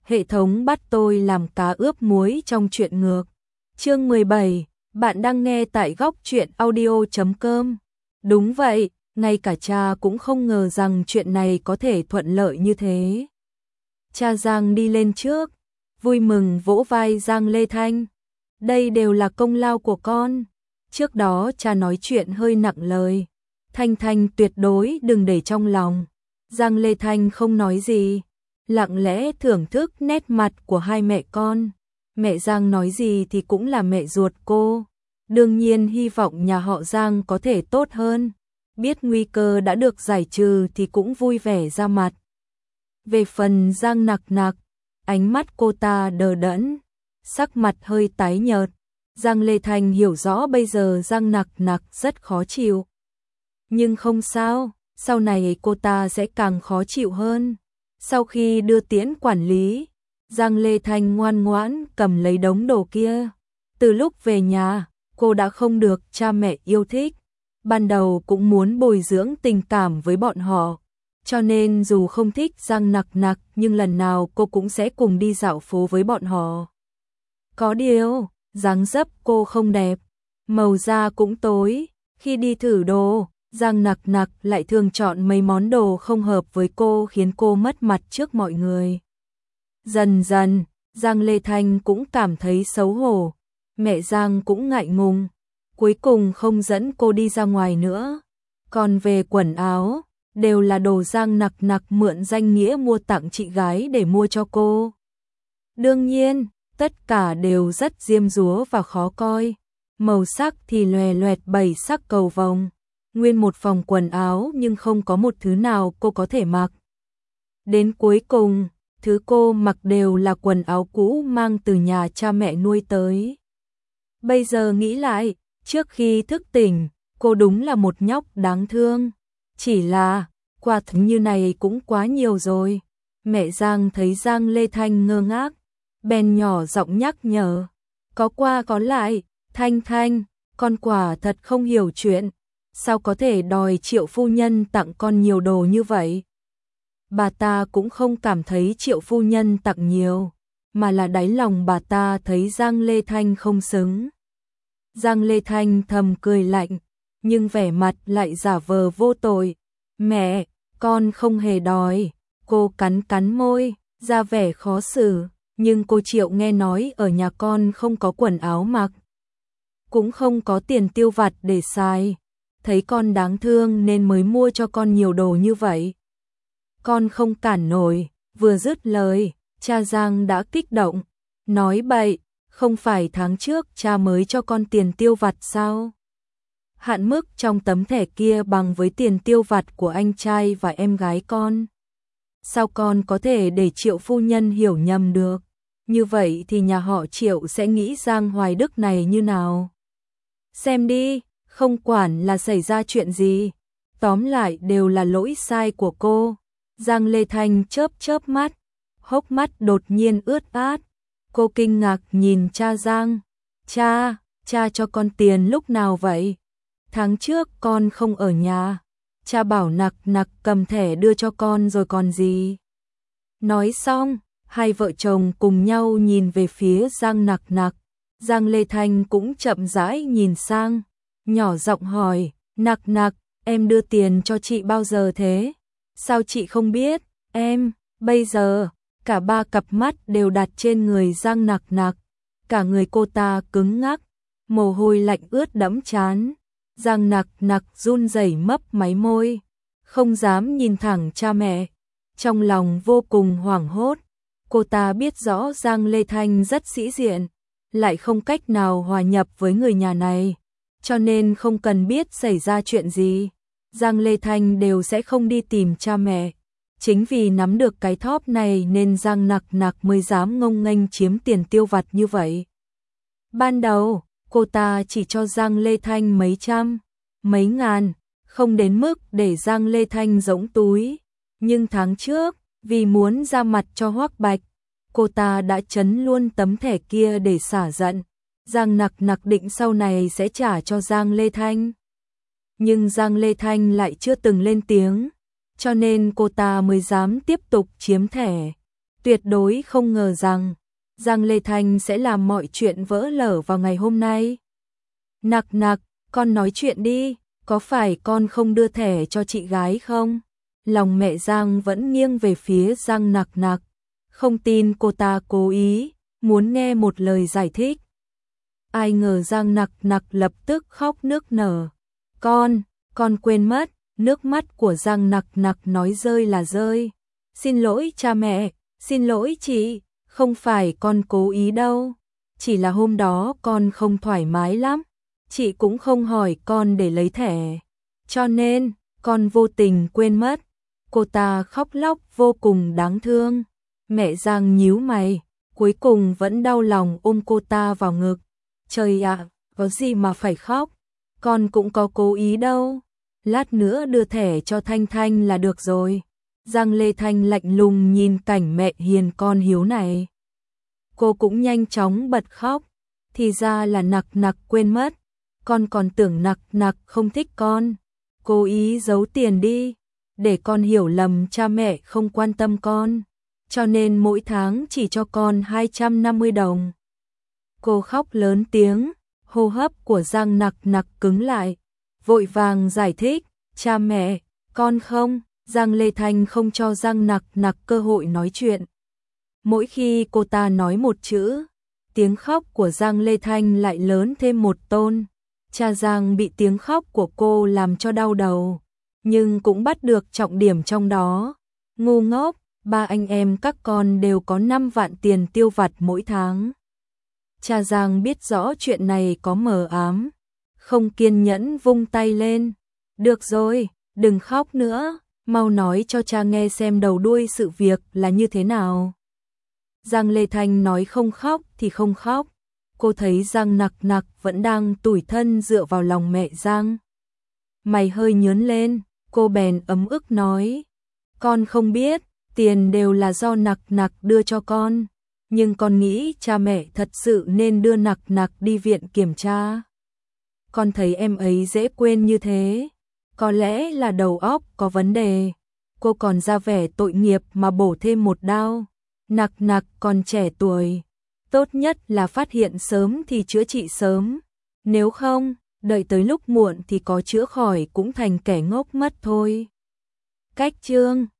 hệ thống bắt tôi làm cá ướp muối trong truyện ngược. Chương 17, bạn đang nghe tại góc truyện audio.com. Đúng vậy, ngay cả cha cũng không ngờ rằng chuyện này có thể thuận lợi như thế. Cha Giang đi lên trước, vui mừng vỗ vai Giang Lê Thanh. Đây đều là công lao của con. Trước đó cha nói chuyện hơi nặng lời. Thanh Thanh tuyệt đối đừng để trong lòng. Giang Lê Thanh không nói gì, lặng lẽ thưởng thức nét mặt của hai mẹ con. Mẹ Giang nói gì thì cũng là mẹ ruột cô. Đương nhiên hy vọng nhà họ Giang có thể tốt hơn. Biết nguy cơ đã được giải trừ thì cũng vui vẻ ra mặt. Về phần Giang Nặc Nặc, ánh mắt cô ta đờ đẫn, sắc mặt hơi tái nhợt. Giang Lê Thanh hiểu rõ bây giờ Giang Nặc Nặc rất khó chịu. Nhưng không sao, sau này cô ta sẽ càng khó chịu hơn. Sau khi đưa tiễn quản lý, Giang Lê Thanh ngoan ngoãn cầm lấy đống đồ kia. Từ lúc về nhà, cô đã không được cha mẹ yêu thích. Ban đầu cũng muốn bồi dưỡng tình cảm với bọn họ. Cho nên dù không thích Giang Nặc Nặc nhưng lần nào cô cũng sẽ cùng đi dạo phố với bọn họ. Có điều, dáng dấp cô không đẹp, màu da cũng tối. Khi đi thử đồ, Giang Nặc Nặc lại thường chọn mấy món đồ không hợp với cô khiến cô mất mặt trước mọi người. Dần dần, Giang Lê Thanh cũng cảm thấy xấu hổ. Mẹ Giang cũng ngại ngùng. Cuối cùng không dẫn cô đi ra ngoài nữa. Còn về quần áo, đều là đồ Giang Nặc Nặc mượn danh nghĩa mua tặng chị gái để mua cho cô. Đương nhiên, tất cả đều rất diêm dúa và khó coi. Màu sắc thì lòe loẹt 7 sắc cầu vồng. Nguyên một phòng quần áo nhưng không có một thứ nào cô có thể mặc. Đến cuối cùng, thứ cô mặc đều là quần áo cũ mang từ nhà cha mẹ nuôi tới. Bây giờ nghĩ lại, trước khi thức tỉnh, cô đúng là một nhóc đáng thương. Chỉ là, quả thực như này cũng quá nhiều rồi. Mẹ Giang thấy Giang Lê Thanh ngơ ngác, bèn nhỏ giọng nhắc nhở. Có qua có lại, Thanh Thanh, con quả thật không hiểu chuyện. Sao có thể đòi Triệu phu nhân tặng con nhiều đồ như vậy? Bà ta cũng không cảm thấy Triệu phu nhân tặng nhiều, mà là đáy lòng bà ta thấy Giang Lê Thanh không xứng. Giang Lê Thanh thầm cười lạnh, nhưng vẻ mặt lại giả vờ vô tội. Mẹ, con không hề đòi. Cô cắn cắn môi, ra vẻ khó xử, nhưng cô Triệu nghe nói ở nhà con không có quần áo mặc, cũng không có tiền tiêu vặt để xài. Thấy con đáng thương nên mới mua cho con nhiều đồ như vậy. Con không cản nổi. Vừa dứt lời, cha Giang đã kích động. Nói bậy, không phải tháng trước cha mới cho con tiền tiêu vặt sao? Hạn mức trong tấm thẻ kia bằng với tiền tiêu vặt của anh trai và em gái con. Sao con có thể để Triệu phu nhân hiểu nhầm được? Như vậy thì nhà họ Triệu sẽ nghĩ Giang Hoài Đức này như nào? Xem đi, không quản là xảy ra chuyện gì, tóm lại đều là lỗi sai của cô. Giang Lê Thanh chớp chớp mắt, hốc mắt đột nhiên ướt át. Cô kinh ngạc nhìn cha Giang. Cha cho con tiền lúc nào vậy? Tháng trước con không ở nhà. Cha bảo Nặc Nặc cầm thẻ đưa cho con rồi còn gì. Nói xong, hai vợ chồng cùng nhau nhìn về phía Giang Nặc Nặc. Giang Lê Thanh cũng chậm rãi nhìn sang, nhỏ giọng hỏi, Nặc Nặc, em đưa tiền cho chị bao giờ thế? Sao chị không biết? Em, bây giờ, cả ba cặp mắt đều đặt trên người Giang Nặc Nặc. Cả người cô ta cứng ngắc, mồ hôi lạnh ướt đẫm trán. Giang Nặc Nặc run rẩy mấp máy môi, không dám nhìn thẳng cha mẹ. Trong lòng vô cùng hoảng hốt, cô ta biết rõ Giang Lê Thanh rất sĩ diện, lại không cách nào hòa nhập với người nhà này, cho nên không cần biết xảy ra chuyện gì, Giang Lê Thanh đều sẽ không đi tìm cha mẹ. Chính vì nắm được cái thóp này nên Giang Nặc Nặc mới dám ngông nghênh chiếm tiền tiêu vặt như vậy. Ban đầu, cô ta chỉ cho Giang Lê Thanh mấy trăm, mấy ngàn, không đến mức để Giang Lê Thanh rỗng túi. Nhưng tháng trước, vì muốn ra mặt cho Hoắc Bạch, cô ta đã trấn luôn tấm thẻ kia để xả giận. Giang Nặc Nặc định sau này sẽ trả cho Giang Lê Thanh. Nhưng Giang Lê Thanh lại chưa từng lên tiếng, cho nên cô ta mới dám tiếp tục chiếm thẻ. tuyệt đối không ngờ rằng Giang Lê Thanh sẽ làm mọi chuyện vỡ lở vào ngày hôm nay. Nặc nặc, con nói chuyện đi, có phải con không đưa thẻ cho chị gái không? Lòng mẹ Giang vẫn nghiêng về phía Giang Nặc Nặc, không tin cô ta cố ý, muốn nghe một lời giải thích. Ai ngờ Giang Nặc Nặc lập tức khóc nức nở. Con quên mất, nước mắt của Giang Nặc Nặc nói rơi là rơi. Xin lỗi cha mẹ, xin lỗi chị, không phải con cố ý đâu. Chỉ là hôm đó con không thoải mái lắm, chị cũng không hỏi con để lấy thẻ. Cho nên, con vô tình quên mất. Cô ta khóc lóc vô cùng đáng thương. Mẹ Giang nhíu mày, cuối cùng vẫn đau lòng ôm cô ta vào ngực. Trời ạ, có gì mà phải khóc, con cũng có cố ý đâu. Lát nữa đưa thẻ cho Thanh Thanh là được rồi. Giang Lê Thanh lạnh lùng nhìn cảnh mẹ hiền con hiếu này. Cô cũng nhanh chóng bật khóc. Thì ra là Nặc Nặc quên mất. Con còn tưởng Nặc Nặc không thích con. Cố ý giấu tiền đi, để con hiểu lầm cha mẹ không quan tâm con. Cho nên mỗi tháng chỉ cho con 250 đồng. Cô khóc lớn tiếng, hô hấp của Giang Nặc Nặc cứng lại. Vội vàng giải thích, cha mẹ, con không. Giang Lê Thanh không cho Giang Nặc Nặc cơ hội nói chuyện. Mỗi khi cô ta nói một chữ, tiếng khóc của Giang Lê Thanh lại lớn thêm một tôn. Cha Giang bị tiếng khóc của cô làm cho đau đầu, nhưng cũng bắt được trọng điểm trong đó. Ngu ngốc, ba anh em các con đều có 5 vạn tiền tiêu vặt mỗi tháng. Cha Giang biết rõ chuyện này có mờ ám, không kiên nhẫn vung tay lên. Được rồi, đừng khóc nữa, mau nói cho cha nghe xem đầu đuôi sự việc là như thế nào. Giang Lê Thanh nói không khóc thì không khóc. Cô thấy Giang Nặc Nặc vẫn đang tủi thân dựa vào lòng mẹ Giang. Mày hơi nhớn lên, cô bèn ấm ức nói. Con không biết, tiền đều là do Nặc Nặc đưa cho con. Nhưng con nghĩ cha mẹ thật sự nên đưa Nặc Nặc đi viện kiểm tra. Con thấy em ấy dễ quên như thế, có lẽ là đầu óc có vấn đề. Cô còn ra vẻ tội nghiệp mà bổ thêm một đao. Nặc Nặc còn trẻ tuổi, tốt nhất là phát hiện sớm thì chữa trị sớm. Nếu không, đợi tới lúc muộn thì có chữa khỏi cũng thành kẻ ngốc mất thôi. Cách chương